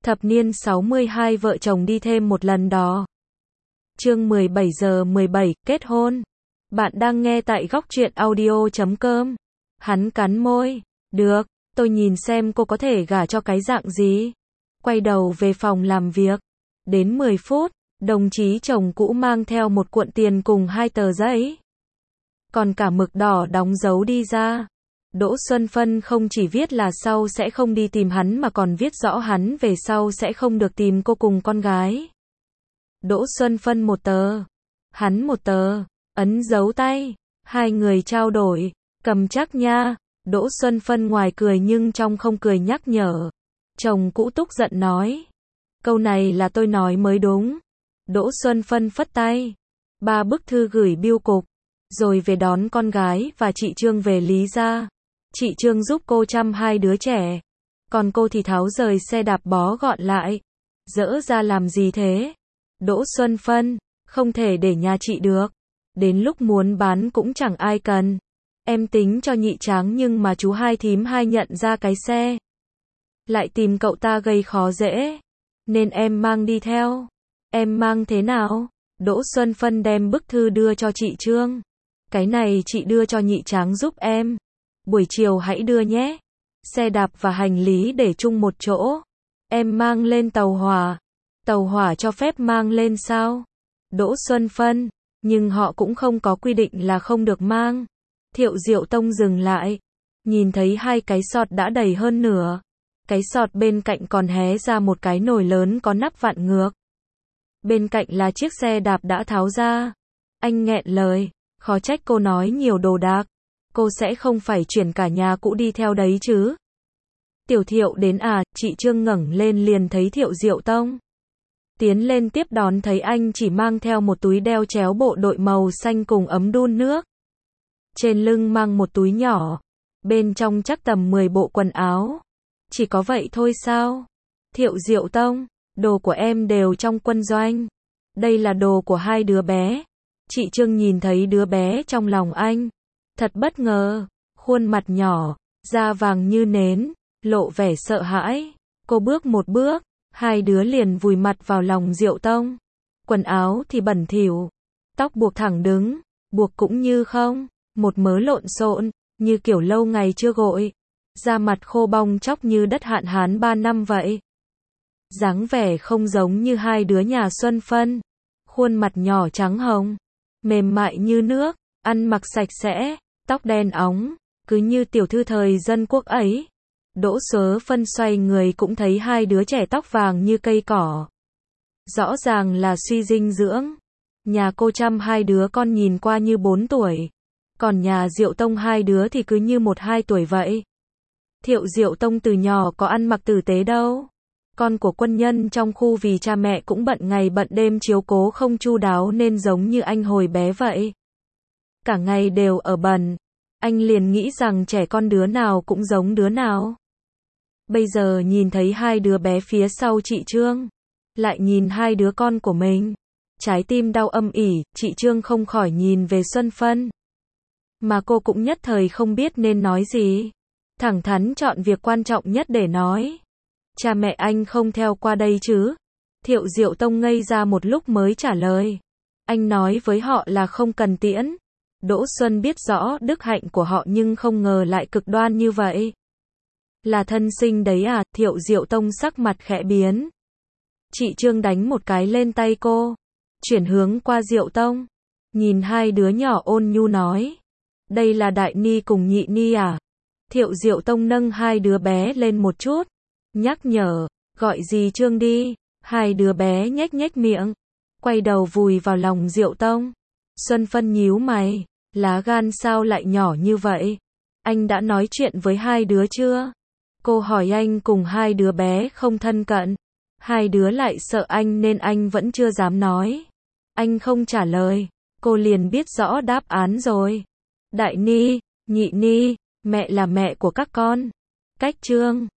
Thập niên 62 vợ chồng đi thêm một lần đó. Chương 17 giờ 17, kết hôn. Bạn đang nghe tại góc truyện audio.com. Hắn cắn môi. Được, tôi nhìn xem cô có thể gả cho cái dạng gì. Quay đầu về phòng làm việc. Đến 10 phút, đồng chí chồng cũ mang theo một cuộn tiền cùng 2 tờ giấy. Còn cả mực đỏ đóng dấu đi ra. Đỗ Xuân Phân không chỉ viết là sau sẽ không đi tìm hắn mà còn viết rõ hắn về sau sẽ không được tìm cô cùng con gái. Đỗ Xuân Phân một tờ, hắn một tờ, ấn dấu tay, hai người trao đổi, cầm chắc nha. Đỗ Xuân Phân ngoài cười nhưng trong không cười nhắc nhở. Chồng cũ tức giận nói. Câu này là tôi nói mới đúng. Đỗ Xuân Phân phất tay. 3 bức thư gửi bưu cục. Rồi về đón con gái và chị Trương về Lý gia. Chị Trương giúp cô chăm 2 đứa trẻ. Còn cô thì tháo rời xe đạp bó gọn lại. Dỡ ra làm gì thế? Đỗ Xuân Phân, không thể để nhà chị được. Đến lúc muốn bán cũng chẳng ai cần. Em tính cho nhị Tráng nhưng mà chú hai thím hai nhận ra cái xe. Lại tìm cậu ta gây khó dễ. Nên em mang đi theo. Em mang thế nào? Đỗ Xuân Phân đem bức thư đưa cho chị Trương. Cái này chị đưa cho nhị Tráng giúp em. Buổi chiều hãy đưa nhé. Xe đạp và hành lý để chung một chỗ. Em mang lên tàu hỏa. Tàu hỏa cho phép mang lên sao? Đỗ Xuân Phân, nhưng họ cũng không có quy định là không được mang. Thiệu Diệu Tông dừng lại. Nhìn thấy 2 cái sọt đã đầy hơn nửa. Cái sọt bên cạnh còn hé ra một cái nồi lớn có nắp vặn ngược. Bên cạnh là chiếc xe đạp đã tháo ra. Anh nghẹn lời. Khó trách cô nói nhiều đồ đạc. Cô sẽ không phải chuyển cả nhà cũ đi theo đấy chứ? Tiểu Thiệu đến à? Chị Trương ngẩng lên liền thấy Thiệu Diệu Tông. Tiến lên tiếp đón thấy anh chỉ mang theo một túi đeo chéo bộ đội màu xanh cùng ấm đun nước. Trên lưng mang một túi nhỏ. Bên trong chắc tầm 10 bộ quần áo. Chỉ có vậy thôi sao? Thiệu Diệu Tông, đồ của em đều trong quân doanh. Đây là đồ của 2 đứa bé. Chị Trương nhìn thấy đứa bé trong lòng anh. Thật bất ngờ, khuôn mặt nhỏ, da vàng như nến, lộ vẻ sợ hãi. Cô bước một bước, 2 đứa liền vùi mặt vào lòng Diệu Tông. Quần áo thì bẩn thỉu, tóc buộc thẳng đứng, buộc cũng như không, một mớ lộn xộn, như kiểu lâu ngày chưa gội. Da mặt khô bong chóc như đất hạn hán 3 năm vậy. Dáng vẻ không giống như 2 đứa nhà Xuân Phân. Khuôn mặt nhỏ trắng hồng, mềm mại như nước, ăn mặc sạch sẽ, tóc đen óng, cứ như tiểu thư thời dân quốc ấy. Đỗ Xuân Phân xoay người cũng thấy 2 đứa trẻ tóc vàng như cây cỏ. Rõ ràng là suy dinh dưỡng. Nhà cô chăm 2 đứa con nhìn qua như 4 tuổi. Còn nhà Diệu Tông 2 đứa thì cứ như 1-2 tuổi vậy. Thiệu Diệu Tông từ nhỏ có ăn mặc tử tế đâu. Con của quân nhân trong khu vì cha mẹ cũng bận ngày bận đêm chiếu cố không chu đáo nên giống như anh hồi bé vậy. Cả ngày đều ở bẩn. Anh liền nghĩ rằng trẻ con đứa nào cũng giống đứa nào. Bây giờ nhìn thấy 2 đứa bé phía sau chị Trương. Lại nhìn 2 đứa con của mình. Trái tim đau âm ỉ, chị Trương không khỏi nhìn về Xuân Phân. Mà cô cũng nhất thời không biết nên nói gì. Thẳng thắn chọn việc quan trọng nhất để nói. Cha mẹ anh không theo qua đây chứ? Thiệu Diệu Tông ngây ra một lúc mới trả lời. Anh nói với họ là không cần tiễn. Đỗ Xuân biết rõ đức hạnh của họ nhưng không ngờ lại cực đoan như vậy. Là thân sinh đấy à? Thiệu Diệu Tông sắc mặt khẽ biến. Chị Trương đánh một cái lên tay cô. Chuyển hướng qua Diệu Tông. Nhìn 2 đứa nhỏ ôn nhu nói. Đây là Đại Ni cùng Nhị Ni à? Thiệu Diệu Tông nâng 2 đứa bé lên một chút. Nhắc nhở, gọi dì Trương đi. 2 đứa bé nhếch nhếch miệng. Quay đầu vùi vào lòng Diệu Tông. Xuân Phân nhíu mày. Lá gan sao lại nhỏ như vậy? Anh đã nói chuyện với 2 đứa chưa? Cô hỏi anh cùng 2 đứa bé không thân cận. 2 đứa lại sợ anh nên anh vẫn chưa dám nói. Anh không trả lời. Cô liền biết rõ đáp án rồi. Đại Ni, Nhị Ni, mẹ là mẹ của các con. Cách Trương.